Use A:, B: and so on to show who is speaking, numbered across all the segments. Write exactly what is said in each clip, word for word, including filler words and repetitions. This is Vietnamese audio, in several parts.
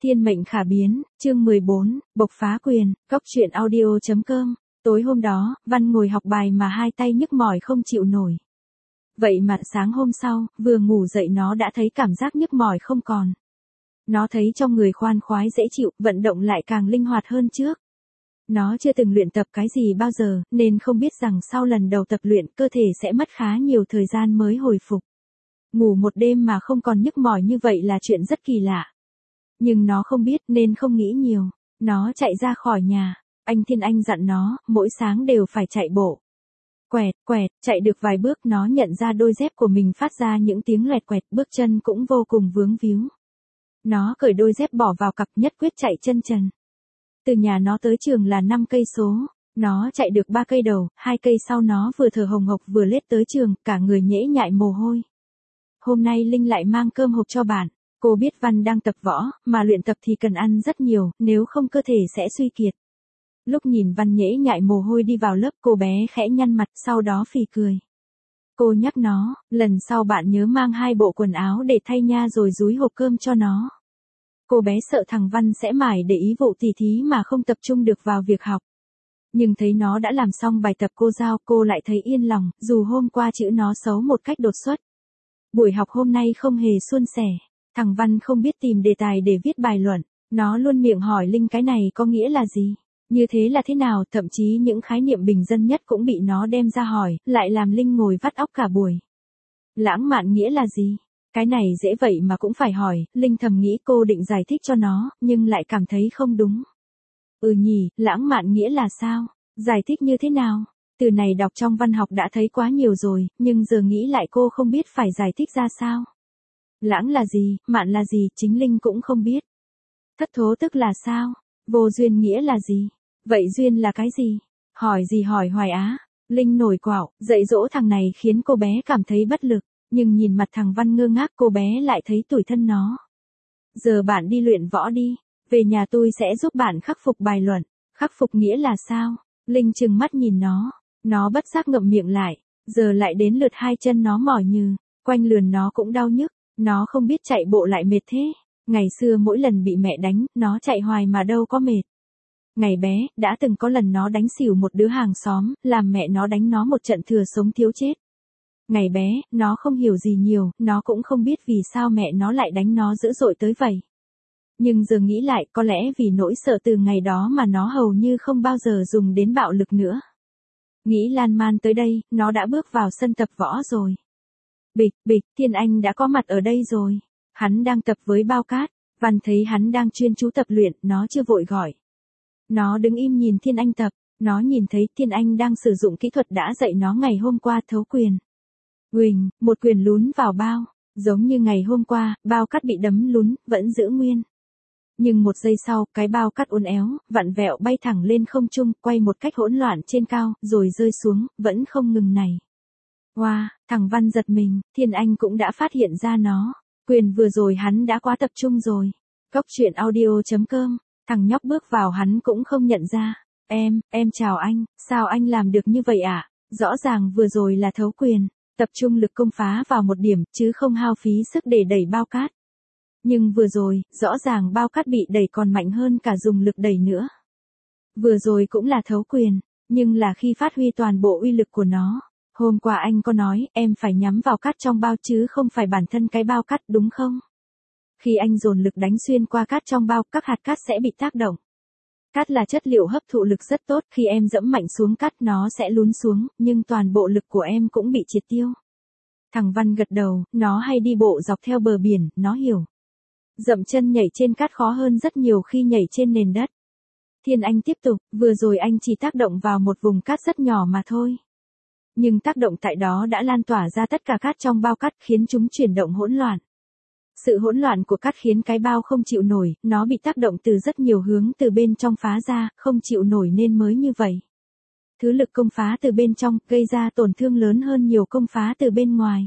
A: Thiên mệnh khả biến, chương mười bốn, bộc phá quyền, cốc truyện audio chấm com. Tối hôm đó, Văn ngồi học bài mà hai tay nhức mỏi không chịu nổi. Vậy mà sáng hôm sau, vừa ngủ dậy nó đã thấy cảm giác nhức mỏi không còn. Nó thấy trong người khoan khoái dễ chịu, vận động lại càng linh hoạt hơn trước. Nó chưa từng luyện tập cái gì bao giờ, nên không biết rằng sau lần đầu tập luyện cơ thể sẽ mất khá nhiều thời gian mới hồi phục. Ngủ một đêm mà không còn nhức mỏi như vậy là chuyện rất kỳ lạ. Nhưng nó không biết nên không nghĩ nhiều. Nó chạy ra khỏi nhà. Anh Thiên Anh dặn nó, mỗi sáng đều phải chạy bộ. Quẹt, quẹt, chạy được vài bước nó nhận ra đôi dép của mình phát ra những tiếng loẹt quẹt, bước chân cũng vô cùng vướng víu. Nó cởi đôi dép bỏ vào cặp, nhất quyết chạy chân trần. Từ nhà nó tới trường là năm cây số. Nó chạy được ba cây đầu, hai cây sau nó vừa thở hồng hộc vừa lết tới trường, cả người nhễ nhại mồ hôi. Hôm nay Linh lại mang cơm hộp cho bạn. Cô biết Văn đang tập võ, mà luyện tập thì cần ăn rất nhiều, nếu không cơ thể sẽ suy kiệt. Lúc nhìn Văn nhễ nhại mồ hôi đi vào lớp, cô bé khẽ nhăn mặt, sau đó phì cười. Cô nhắc nó, lần sau bạn nhớ mang hai bộ quần áo để thay nha rồi dúi hộp cơm cho nó. Cô bé sợ thằng Văn sẽ mải để ý vụ tỉ thí mà không tập trung được vào việc học. Nhưng thấy nó đã làm xong bài tập cô giao, cô lại thấy yên lòng, dù hôm qua chữ nó xấu một cách đột xuất. Buổi học hôm nay không hề suôn sẻ. Thằng Văn không biết tìm đề tài để viết bài luận, nó luôn miệng hỏi Linh cái này có nghĩa là gì, như thế là thế nào, thậm chí những khái niệm bình dân nhất cũng bị nó đem ra hỏi, lại làm Linh ngồi vắt óc cả buổi. Lãng mạn nghĩa là gì? Cái này dễ vậy mà cũng phải hỏi, Linh thầm nghĩ cô định giải thích cho nó, nhưng lại cảm thấy không đúng. Ừ nhỉ, lãng mạn nghĩa là sao? Giải thích như thế nào? Từ này đọc trong văn học đã thấy quá nhiều rồi, nhưng giờ nghĩ lại cô không biết phải giải thích ra sao. Lãng là gì, mạn là gì, chính Linh cũng không biết. Thất thố tức là sao? Vô duyên nghĩa là gì? Vậy duyên là cái gì? Hỏi gì hỏi hoài á? Linh nổi quạo, dạy dỗ thằng này khiến cô bé cảm thấy bất lực, nhưng nhìn mặt thằng Văn ngơ ngác cô bé lại thấy tủi thân nó. Giờ bạn đi luyện võ đi, về nhà tôi sẽ giúp bạn khắc phục bài luận. Khắc phục nghĩa là sao? Linh trừng mắt nhìn nó, nó bất giác ngậm miệng lại, giờ lại đến lượt hai chân nó mỏi nhừ, quanh lườn nó cũng đau nhức. Nó không biết chạy bộ lại mệt thế. Ngày xưa mỗi lần bị mẹ đánh, nó chạy hoài mà đâu có mệt. Ngày bé, đã từng có lần nó đánh xỉu một đứa hàng xóm, làm mẹ nó đánh nó một trận thừa sống thiếu chết. Ngày bé, nó không hiểu gì nhiều, nó cũng không biết vì sao mẹ nó lại đánh nó dữ dội tới vậy. Nhưng giờ nghĩ lại, có lẽ vì nỗi sợ từ ngày đó mà nó hầu như không bao giờ dùng đến bạo lực nữa. Nghĩ lan man tới đây, nó đã bước vào sân tập võ rồi. Bịch, bịch, Thiên Anh đã có mặt ở đây rồi. Hắn đang tập với bao cát. Văn thấy hắn đang chuyên chú tập luyện, nó chưa vội gọi. Nó đứng im nhìn Thiên Anh tập. Nó nhìn thấy Thiên Anh đang sử dụng kỹ thuật đã dạy nó ngày hôm qua, thấu quyền. Uỳnh, một quyền lún vào bao. Giống như ngày hôm qua, bao cát bị đấm lún, vẫn giữ nguyên. Nhưng một giây sau, cái bao cát uốn éo, vặn vẹo bay thẳng lên không trung, quay một cách hỗn loạn trên cao, rồi rơi xuống, vẫn không ngừng này. Wow, thằng Văn giật mình, Thiên Anh cũng đã phát hiện ra nó. Quyền vừa rồi hắn đã quá tập trung rồi. Cốc truyện audio chấm com, thằng nhóc bước vào hắn cũng không nhận ra. Em, em chào anh, sao anh làm được như vậy ạ? À? Rõ ràng vừa rồi là thấu quyền, tập trung lực công phá vào một điểm, chứ không hao phí sức để đẩy bao cát. Nhưng vừa rồi, rõ ràng bao cát bị đẩy còn mạnh hơn cả dùng lực đẩy nữa. Vừa rồi cũng là thấu quyền, nhưng là khi phát huy toàn bộ uy lực của nó. Hôm qua anh có nói, em phải nhắm vào cát trong bao chứ không phải bản thân cái bao cát đúng không? Khi anh dồn lực đánh xuyên qua cát trong bao, các hạt cát sẽ bị tác động. Cát là chất liệu hấp thụ lực rất tốt, khi em dẫm mạnh xuống cát nó sẽ lún xuống, nhưng toàn bộ lực của em cũng bị triệt tiêu. Thằng Văn gật đầu, nó hay đi bộ dọc theo bờ biển, nó hiểu. Dậm chân nhảy trên cát khó hơn rất nhiều khi nhảy trên nền đất. Thiên Anh tiếp tục, vừa rồi anh chỉ tác động vào một vùng cát rất nhỏ mà thôi. Nhưng tác động tại đó đã lan tỏa ra tất cả cát trong bao cát khiến chúng chuyển động hỗn loạn. Sự hỗn loạn của cát khiến cái bao không chịu nổi, nó bị tác động từ rất nhiều hướng từ bên trong phá ra, không chịu nổi nên mới như vậy. Thứ lực công phá từ bên trong gây ra tổn thương lớn hơn nhiều công phá từ bên ngoài.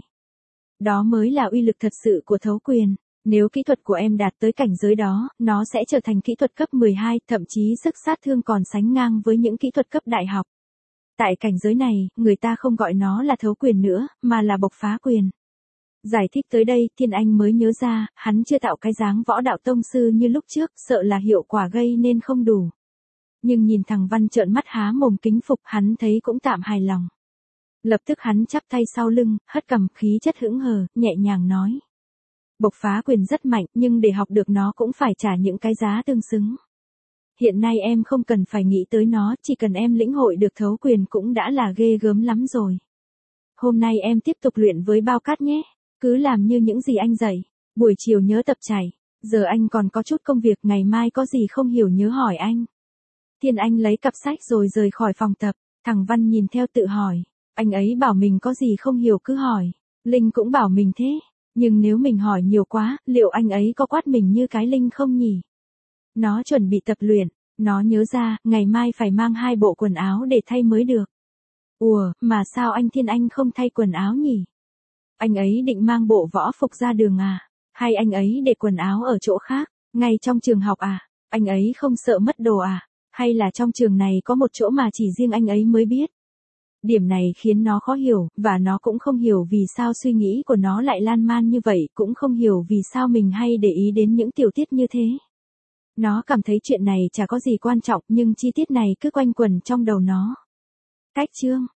A: Đó mới là uy lực thật sự của thấu quyền. Nếu kỹ thuật của em đạt tới cảnh giới đó, nó sẽ trở thành kỹ thuật cấp mười hai, thậm chí sức sát thương còn sánh ngang với những kỹ thuật cấp đại học. Tại cảnh giới này, người ta không gọi nó là thấu quyền nữa, mà là bộc phá quyền. Giải thích tới đây, Thiên Anh mới nhớ ra, hắn chưa tạo cái dáng võ đạo tông sư như lúc trước, sợ là hiệu quả gây nên không đủ. Nhưng nhìn thằng Văn trợn mắt há mồm kính phục, hắn thấy cũng tạm hài lòng. Lập tức hắn chắp tay sau lưng, hất cằm, khí chất hững hờ, nhẹ nhàng nói. Bộc phá quyền rất mạnh, nhưng để học được nó cũng phải trả những cái giá tương xứng. Hiện nay em không cần phải nghĩ tới nó, chỉ cần em lĩnh hội được thấu quyền cũng đã là ghê gớm lắm rồi. Hôm nay em tiếp tục luyện với bao cát nhé, cứ làm như những gì anh dạy, buổi chiều nhớ tập chảy, giờ anh còn có chút công việc, ngày mai có gì không hiểu nhớ hỏi anh. Thiên Anh lấy cặp sách rồi rời khỏi phòng tập, thằng Văn nhìn theo tự hỏi, anh ấy bảo mình có gì không hiểu cứ hỏi, Linh cũng bảo mình thế, nhưng nếu mình hỏi nhiều quá, liệu anh ấy có quát mình như cái Linh không nhỉ? Nó chuẩn bị tập luyện, nó nhớ ra, ngày mai phải mang hai bộ quần áo để thay mới được. Ủa, mà sao anh Thiên Anh không thay quần áo nhỉ? Anh ấy định mang bộ võ phục ra đường à? Hay anh ấy để quần áo ở chỗ khác, ngay trong trường học à? Anh ấy không sợ mất đồ à? Hay là trong trường này có một chỗ mà chỉ riêng anh ấy mới biết? Điểm này khiến nó khó hiểu, và nó cũng không hiểu vì sao suy nghĩ của nó lại lan man như vậy, cũng không hiểu vì sao mình hay để ý đến những tiểu tiết như thế. Nó cảm thấy chuyện này chả có gì quan trọng, nhưng chi tiết này cứ quanh quẩn trong đầu nó. Cách chương